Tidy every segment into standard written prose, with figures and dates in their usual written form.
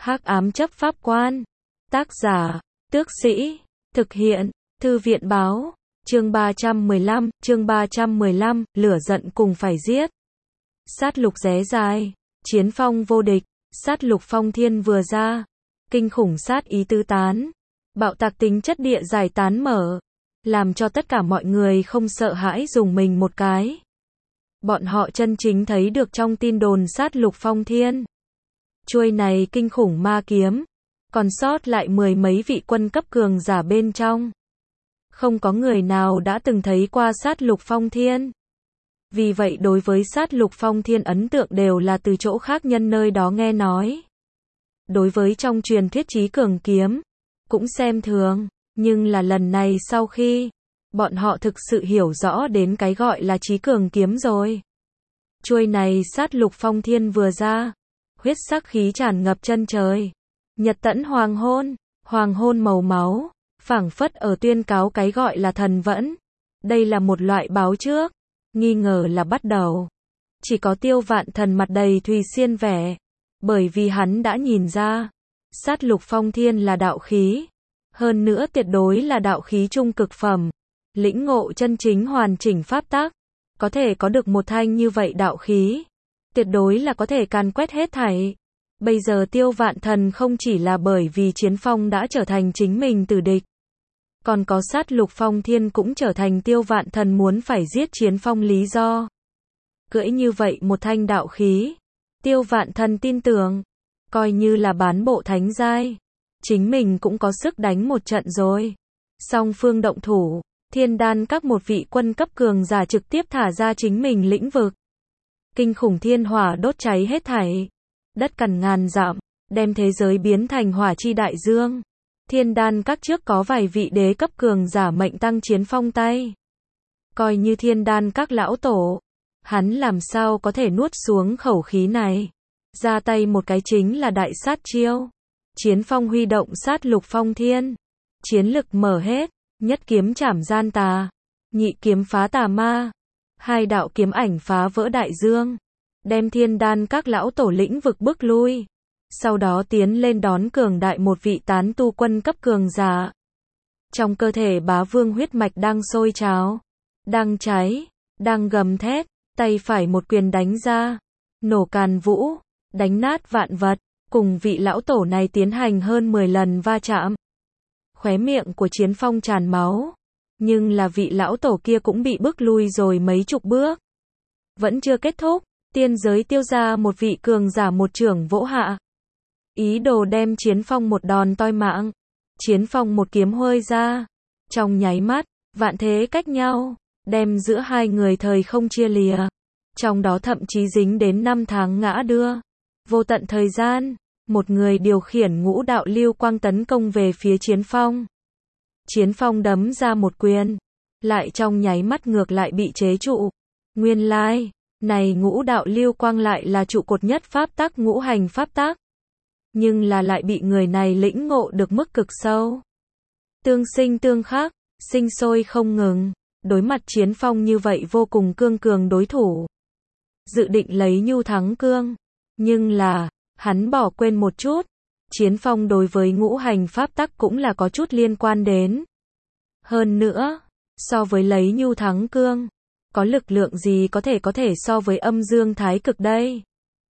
Hắc ám chấp pháp quan. Tác giả, Tước Sĩ. Thực hiện, Thư viện báo. Chương 315, lửa giận cùng phải giết. Sát lục ré dài, chiến phong vô địch, sát lục phong thiên vừa ra. Kinh khủng sát ý tứ tán. Bạo tạc tính chất địa giải tán mở. Làm cho tất cả mọi người không sợ hãi dùng mình một cái. Bọn họ chân chính thấy được trong tin đồn sát lục phong thiên. Chuôi này kinh khủng ma kiếm. Còn sót lại mười mấy vị quân cấp cường giả bên trong. Không có người nào đã từng thấy qua sát lục phong thiên. Vì vậy đối với sát lục phong thiên ấn tượng đều là từ chỗ khác nhân nơi đó nghe nói. Đối với trong truyền thuyết chí cường kiếm, cũng xem thường, nhưng là lần này sau khi bọn họ thực sự hiểu rõ đến cái gọi là chí cường kiếm rồi. Chuôi này sát lục phong thiên vừa ra, huyết sắc khí tràn ngập chân trời. Nhật tẫn hoàng hôn màu máu, phảng phất ở tuyên cáo cái gọi là thần vẫn. Đây là một loại báo trước, nghi ngờ là bắt đầu. Chỉ có Tiêu Vạn Thần mặt đầy thùy xiên vẻ, bởi vì hắn đã nhìn ra, sát lục phong thiên là đạo khí, hơn nữa tuyệt đối là đạo khí trung cực phẩm, lĩnh ngộ chân chính hoàn chỉnh pháp tắc, có thể có được một thanh như vậy đạo khí, tuyệt đối là có thể càn quét hết thảy. Bây giờ Tiêu Vạn Thần không chỉ là bởi vì Chiến Phong đã trở thành chính mình tử địch, còn có sát lục phong thiên cũng trở thành Tiêu Vạn Thần muốn phải giết Chiến Phong lý do. Cưỡi như vậy một thanh đạo khí, Tiêu Vạn Thần tin tưởng, coi như là bán bộ thánh giai, chính mình cũng có sức đánh một trận rồi. Song phương động thủ, Thiên Đan các một vị quân cấp cường giả trực tiếp thả ra chính mình lĩnh vực. Kinh khủng thiên hỏa đốt cháy hết thảy, đất cằn ngàn dặm, đem thế giới biến thành hỏa chi đại dương. Thiên Đan các trước có vài vị đế cấp cường giả mệnh tăng Chiến Phong tay. Coi như Thiên Đan các lão tổ, hắn làm sao có thể nuốt xuống khẩu khí này. Ra tay một cái chính là đại sát chiêu. Chiến Phong huy động sát lục phong thiên. Chiến lực mở hết, nhất kiếm chảm gian tà, nhị kiếm phá tà ma, hai đạo kiếm ảnh phá vỡ đại dương, đem Thiên Đan các lão tổ lĩnh vực bức lui. Sau đó tiến lên đón cường đại một vị tán tu quân cấp cường giả. Trong cơ thể Bá Vương huyết mạch đang sôi trào, đang cháy, đang gầm thét, tay phải một quyền đánh ra, nổ càn vũ, đánh nát vạn vật, cùng vị lão tổ này tiến hành hơn 10 lần va chạm. Khóe miệng của Chiến Phong tràn máu, nhưng là vị lão tổ kia cũng bị bức lui rồi mấy chục bước. Vẫn chưa kết thúc, tiên giới Tiêu gia một vị cường giả một chưởng vỗ hạ. Ý đồ đem Chiến Phong một đòn toi mạng. Chiến Phong một kiếm huơi ra. Trong nháy mắt, vạn thế cách nhau, đem giữa hai người thời không chia lìa. Trong đó thậm chí dính đến 5 tháng ngã đưa. Vô tận thời gian, một người điều khiển ngũ đạo lưu quang tấn công về phía Chiến Phong. Chiến Phong đấm ra một quyền, lại trong nháy mắt ngược lại bị chế trụ. Nguyên lai, này ngũ đạo lưu quang lại là trụ cột nhất pháp tắc ngũ hành pháp tắc. Nhưng là lại bị người này lĩnh ngộ được mức cực sâu. Tương sinh tương khắc, sinh sôi không ngừng, đối mặt Chiến Phong như vậy vô cùng cương cường đối thủ. Dự định lấy nhu thắng cương, nhưng là, hắn bỏ quên một chút, Chiến Phong đối với ngũ hành pháp tắc cũng là có chút liên quan đến. Hơn nữa, so với lấy nhu thắng cương, có lực lượng gì có thể so với âm dương thái cực đây?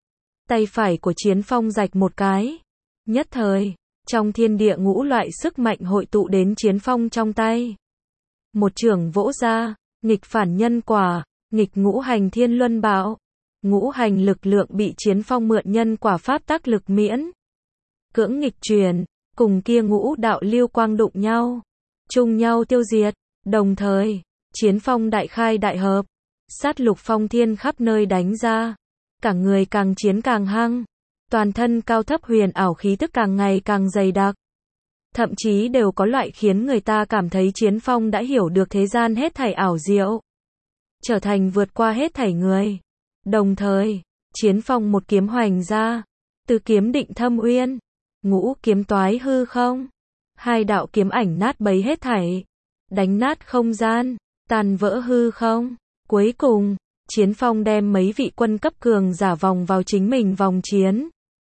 Tay phải của Chiến Phong rạch một cái. Nhất thời, trong thiên địa ngũ loại sức mạnh hội tụ đến Chiến Phong trong tay. Một chưởng vỗ ra, nghịch phản nhân quả, nghịch ngũ hành thiên luân bạo. Ngũ hành lực lượng bị Chiến Phong mượn nhân quả pháp tắc lực miễn. Cưỡng nghịch truyền, cùng kia ngũ đạo lưu quang đụng nhau. Chung nhau tiêu diệt, đồng thời, Chiến Phong đại khai đại hợp. Sát lục phong thiên khắp nơi đánh ra. Cả người càng chiến càng hăng, toàn thân cao thấp huyền ảo khí tức càng ngày càng dày đặc. Thậm chí đều có loại khiến người ta cảm thấy Chiến Phong đã hiểu được thế gian hết thảy ảo diệu, trở thành vượt qua hết thảy người. Đồng thời, Chiến Phong một kiếm hoành ra, từ kiếm định thâm uyên, ngũ kiếm toái hư không, hai đạo kiếm ảnh nát bấy hết thảy, đánh nát không gian, tàn vỡ hư không. Cuối cùng, Chiến Phong đem mấy vị quân cấp cường giả vòng vào chính mình vòng chiến.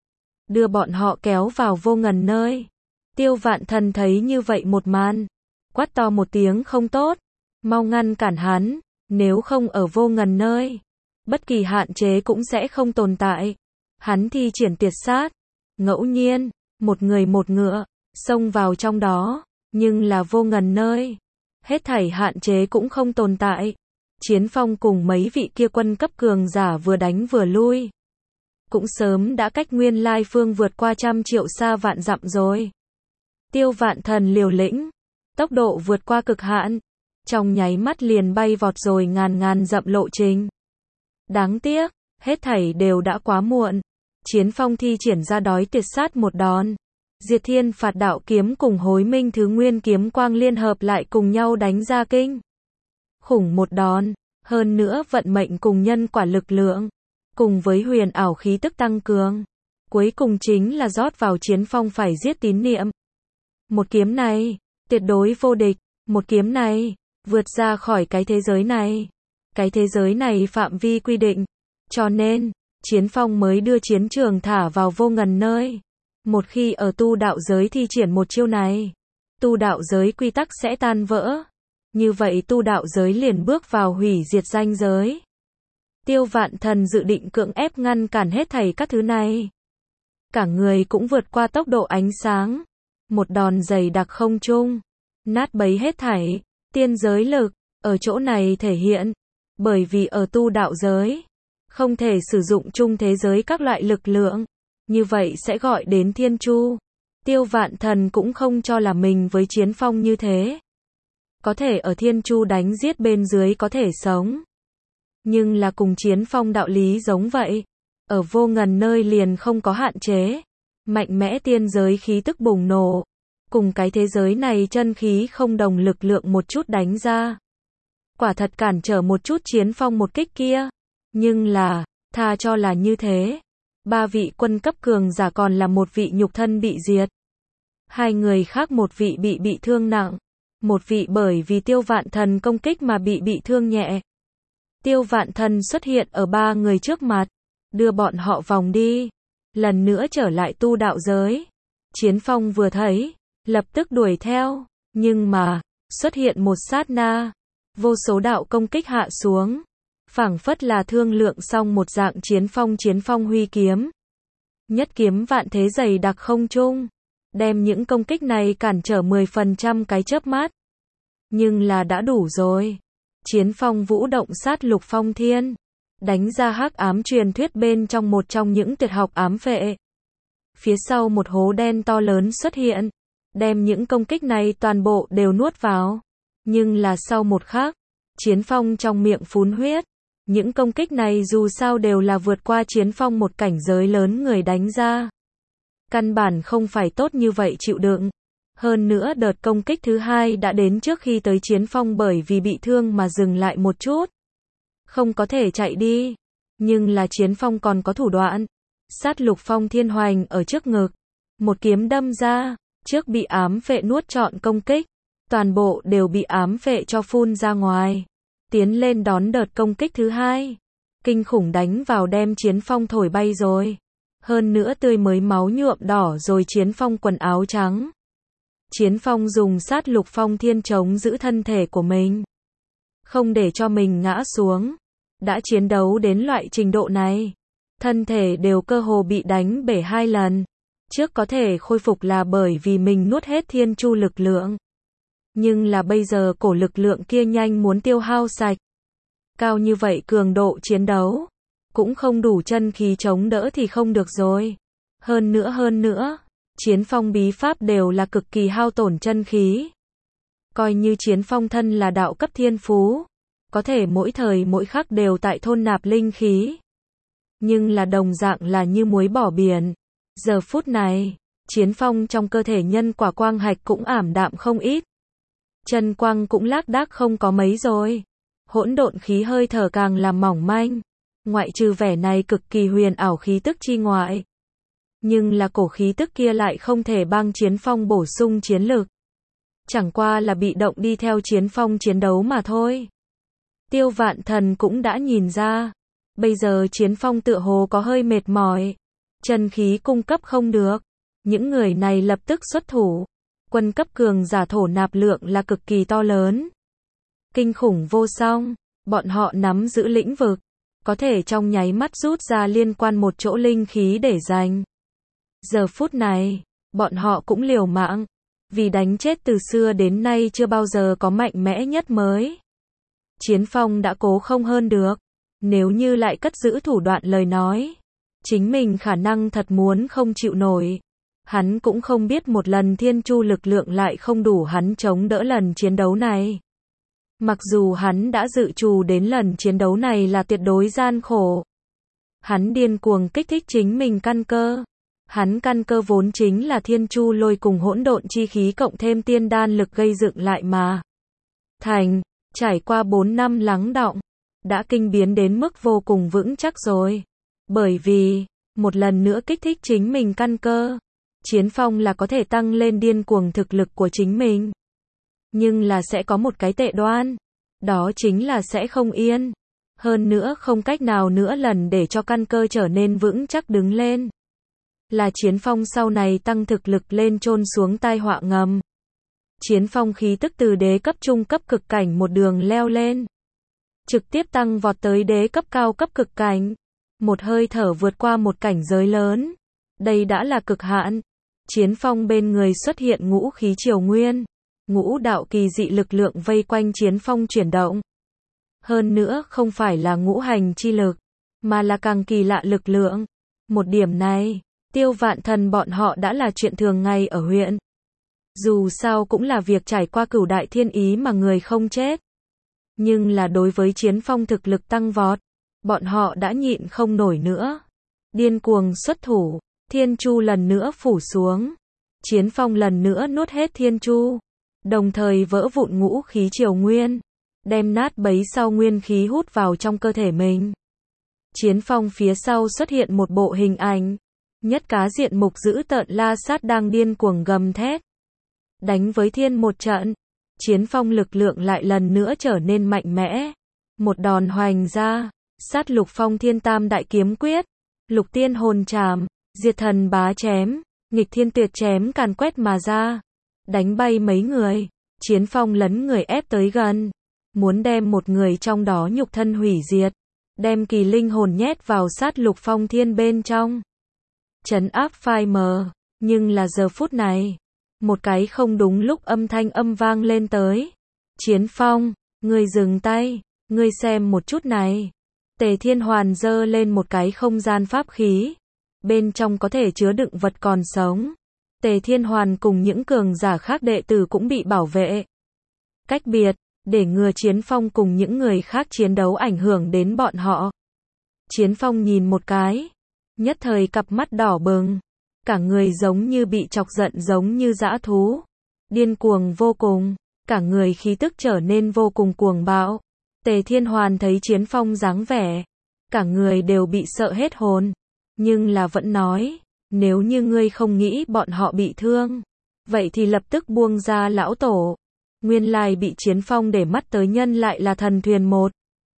đưa bọn họ kéo vào vô ngần nơi. Tiêu Vạn Thần thấy như vậy một màn, quát to một tiếng không tốt, mau ngăn cản hắn, nếu không ở vô ngần nơi, bất kỳ hạn chế cũng sẽ không tồn tại. Hắn thi triển tuyệt sát, ngẫu nhiên, một người một ngựa, xông vào trong đó, nhưng là vô ngần nơi, hết thảy hạn chế cũng không tồn tại. Chiến Phong cùng mấy vị kia quân cấp cường giả vừa đánh vừa lui, cũng sớm đã cách nguyên lai phương vượt qua 100 triệu xa vạn dặm rồi. Tiêu Vạn Thần liều lĩnh, tốc độ vượt qua cực hạn, trong nháy mắt liền bay vọt rồi ngàn dặm lộ trình. Đáng tiếc, hết thảy đều đã quá muộn. Chiến Phong thi triển ra đói tuyệt sát một đòn. Diệt Thiên Phạt Đạo kiếm cùng Hối Minh Thứ Nguyên kiếm quang liên hợp lại cùng nhau đánh ra kinh khủng một đòn, hơn nữa vận mệnh cùng nhân quả lực lượng, cùng với huyền ảo khí tức tăng cường, cuối cùng chính là rót vào Chiến Phong phải giết tín niệm. Một kiếm này, tuyệt đối vô địch, một kiếm này, vượt ra khỏi cái thế giới này. Cái thế giới này phạm vi quy định, cho nên, Chiến Phong mới đưa chiến trường thả vào vô ngần nơi. Một khi ở tu đạo giới thi triển một chiêu này, tu đạo giới quy tắc sẽ tan vỡ. Như vậy tu đạo giới liền bước vào hủy diệt ranh giới. Tiêu Vạn Thần dự định cưỡng ép ngăn cản hết thảy các thứ này. Cả người cũng vượt qua tốc độ ánh sáng. Một đòn dày đặc không trung, nát bấy hết thảy. Tiên giới lực, ở chỗ này thể hiện. Bởi vì ở tu đạo giới, không thể sử dụng chung thế giới các loại lực lượng. Như vậy sẽ gọi đến Thiên Chu. Tiêu Vạn Thần cũng không cho là mình với Chiến Phong như thế. Có thể ở Thiên Chu đánh giết bên dưới có thể sống. Nhưng là cùng Chiến Phong đạo lý giống vậy. Ở vô ngần nơi liền không có hạn chế. Mạnh mẽ tiên giới khí tức bùng nổ. Cùng cái thế giới này chân khí không đồng lực lượng một chút đánh ra. Quả thật cản trở một chút Chiến Phong một kích kia. Nhưng là, tha cho là như thế. 3 vị quân cấp cường giả còn là một vị nhục thân bị diệt. 2 người khác một vị bị thương nặng. Một vị bởi vì Tiêu Vạn Thần công kích mà bị thương nhẹ. Tiêu Vạn Thần xuất hiện ở 3 người trước mặt. Đưa bọn họ vòng đi. Lần nữa trở lại tu đạo giới. Chiến Phong vừa thấy, lập tức đuổi theo. Nhưng mà, xuất hiện một sát na. Vô số đạo công kích hạ xuống. Phảng phất là thương lượng xong một dạng Chiến Phong huy kiếm. Nhất kiếm vạn thế dày đặc không trung. Đem những công kích này cản trở 10% cái chớp mắt. Nhưng là đã đủ rồi. Chiến Phong vũ động sát lục phong thiên. Đánh ra hắc ám truyền thuyết bên trong một trong những tuyệt học ám phệ. Phía sau một hố đen to lớn xuất hiện. Đem những công kích này toàn bộ đều nuốt vào. Nhưng là sau một khắc, Chiến Phong trong miệng phun huyết. Những công kích này dù sao đều là vượt qua Chiến Phong một cảnh giới lớn người đánh ra. Căn bản không phải tốt như vậy chịu đựng. Hơn nữa đợt công kích thứ 2 đã đến trước khi tới Chiến Phong bởi vì bị thương mà dừng lại một chút. Không có thể chạy đi. Nhưng là Chiến Phong còn có thủ đoạn. Sát lục phong thiên hoành ở trước ngực. Một kiếm đâm ra. Trước bị ám phệ nuốt trọn công kích. Toàn bộ đều bị ám phệ cho phun ra ngoài. Tiến lên đón đợt công kích thứ 2. Kinh khủng đánh vào đem Chiến Phong thổi bay rồi. Hơn nữa tươi mới máu nhuộm đỏ rồi Chiến Phong quần áo trắng. Chiến Phong dùng sát lục phong thiên chống giữ thân thể của mình. Không để cho mình ngã xuống. Đã chiến đấu đến loại trình độ này. Thân thể đều cơ hồ bị đánh bể 2 lần. Trước có thể khôi phục là bởi vì mình nuốt hết thiên chu lực lượng. Nhưng là bây giờ cổ lực lượng kia nhanh muốn tiêu hao sạch. Cao như vậy cường độ chiến đấu. Cũng không đủ chân khí chống đỡ thì không được rồi. Hơn nữa, Chiến Phong bí pháp đều là cực kỳ hao tổn chân khí. Coi như Chiến Phong thân là đạo cấp thiên phú. Có thể mỗi thời mỗi khắc đều tại thôn nạp linh khí. Nhưng là đồng dạng là như muối bỏ biển. Giờ phút này, Chiến Phong trong cơ thể nhân quả quang hạch cũng ảm đạm không ít. Chân quang cũng lác đác không có mấy rồi. Hỗn độn khí hơi thở càng làm mỏng manh. Ngoại trừ vẻ này cực kỳ huyền ảo khí tức chi ngoại. Nhưng là cổ khí tức kia lại không thể bang Chiến Phong bổ sung chiến lực. Chẳng qua là bị động đi theo Chiến Phong chiến đấu mà thôi. Tiêu Vạn Thần cũng đã nhìn ra. Bây giờ Chiến Phong tựa hồ có hơi mệt mỏi. chân khí cung cấp không được. Những người này lập tức xuất thủ. Quân cấp cường giả thổ nạp lượng là cực kỳ to lớn. Kinh khủng vô song, bọn họ nắm giữ lĩnh vực, có thể trong nháy mắt rút ra liên quan một chỗ linh khí để giành. Giờ phút này, bọn họ cũng liều mạng, vì đánh chết từ xưa đến nay chưa bao giờ có mạnh mẽ nhất mới. Chiến Phong đã cố không hơn được, nếu như lại cất giữ thủ đoạn lời nói, chính mình khả năng thật muốn không chịu nổi. Hắn cũng không biết một lần thiên chu lực lượng lại không đủ hắn chống đỡ lần chiến đấu này. Mặc dù hắn đã dự trù đến lần chiến đấu này là tuyệt đối gian khổ. Hắn điên cuồng kích thích chính mình căn cơ. Hắn căn cơ vốn chính là thiên chu lôi cùng hỗn độn chi khí cộng thêm tiên đan lực gây dựng lại mà. Thành, trải qua 4 năm lắng đọng, đã kinh biến đến mức vô cùng vững chắc rồi. Bởi vì, một lần nữa kích thích chính mình căn cơ. Chiến Phong là có thể tăng lên điên cuồng thực lực của chính mình. Nhưng là sẽ có một cái tệ đoan. Đó chính là sẽ không yên. Hơn nữa không cách nào nữa lần để cho căn cơ trở nên vững chắc đứng lên. Là Chiến Phong sau này tăng thực lực lên chôn xuống tai họa ngầm. Chiến Phong khí tức từ đế cấp trung cấp cực cảnh một đường leo lên. Trực tiếp tăng vọt tới đế cấp cao cấp cực cảnh. Một hơi thở vượt qua một cảnh giới lớn. Đây đã là cực hạn. Chiến Phong bên người xuất hiện ngũ khí triều nguyên. Ngũ đạo kỳ dị lực lượng vây quanh Chiến Phong chuyển động. Hơn nữa không phải là ngũ hành chi lực, mà là càng kỳ lạ lực lượng. Một điểm này, Tiêu Vạn Thần bọn họ đã là chuyện thường ngày ở huyện. Dù sao cũng là việc trải qua cửu đại thiên ý mà người không chết. Nhưng là đối với Chiến Phong thực lực tăng vọt, bọn họ đã nhịn không nổi nữa. Điên cuồng xuất thủ, thiên chu lần nữa phủ xuống. Chiến Phong lần nữa nuốt hết thiên chu. Đồng thời vỡ vụn ngũ khí triều nguyên, đem nát bấy sau nguyên khí hút vào trong cơ thể mình. Chiến Phong phía sau xuất hiện một bộ hình ảnh, nhất cá diện mục dữ tợn la sát đang điên cuồng gầm thét. Đánh với thiên một trận, Chiến Phong lực lượng lại lần nữa trở nên mạnh mẽ. Một đòn hoành ra, sát lục phong thiên tam đại kiếm quyết, lục tiên hồn trảm, diệt thần bá chém, nghịch thiên tuyệt chém càn quét mà ra. Đánh bay mấy người, Chiến Phong lấn người ép tới gần, muốn đem một người trong đó nhục thân hủy diệt, đem kỳ linh hồn nhét vào sát lục phong thiên bên trong. Trấn áp phai mờ, nhưng là giờ phút này, một cái không đúng lúc âm thanh âm vang lên tới. Chiến Phong, ngươi dừng tay, ngươi xem một chút này. Tề Thiên Hoàn giơ lên một cái không gian pháp khí, bên trong có thể chứa đựng vật còn sống. Tề Thiên Hoàn cùng những cường giả khác đệ tử cũng bị bảo vệ. Cách biệt, để ngừa Chiến Phong cùng những người khác chiến đấu ảnh hưởng đến bọn họ. Chiến Phong nhìn một cái, nhất thời cặp mắt đỏ bừng, cả người giống như bị chọc giận giống như dã thú. Điên cuồng vô cùng, cả người khí tức trở nên vô cùng cuồng bạo. Tề Thiên Hoàn thấy Chiến Phong dáng vẻ, cả người đều bị sợ hết hồn, nhưng là vẫn nói. Nếu như ngươi không nghĩ bọn họ bị thương, vậy thì lập tức buông ra lão tổ. Nguyên lai bị Chiến Phong để mắt tới nhân lại là thần thuyền một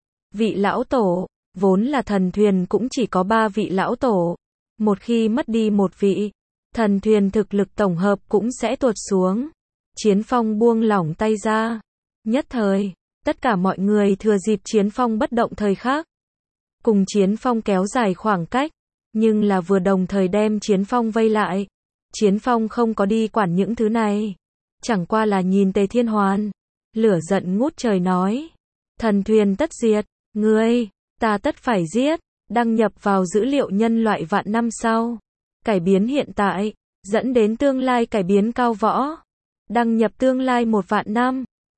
vị lão tổ, vốn là thần thuyền cũng chỉ có 3 vị lão tổ. Một khi mất đi một vị, thần thuyền thực lực tổng hợp cũng sẽ tuột xuống. Chiến Phong buông lỏng tay ra. Nhất thời, tất cả mọi người thừa dịp Chiến Phong bất động thời khắc, cùng Chiến Phong kéo dài khoảng cách. Nhưng là vừa đồng thời đem Chiến Phong vây lại. Chiến Phong không có đi quản những thứ này. Chẳng qua là nhìn Tề Thiên Hoàn. Lửa giận ngút trời nói. Thần thuyền tất diệt. Ngươi, ta tất phải giết. Đăng nhập vào dữ liệu nhân loại vạn năm sau. Cải biến hiện tại. Dẫn đến tương lai cải biến cao võ. Đăng nhập tương lai 1 vạn năm.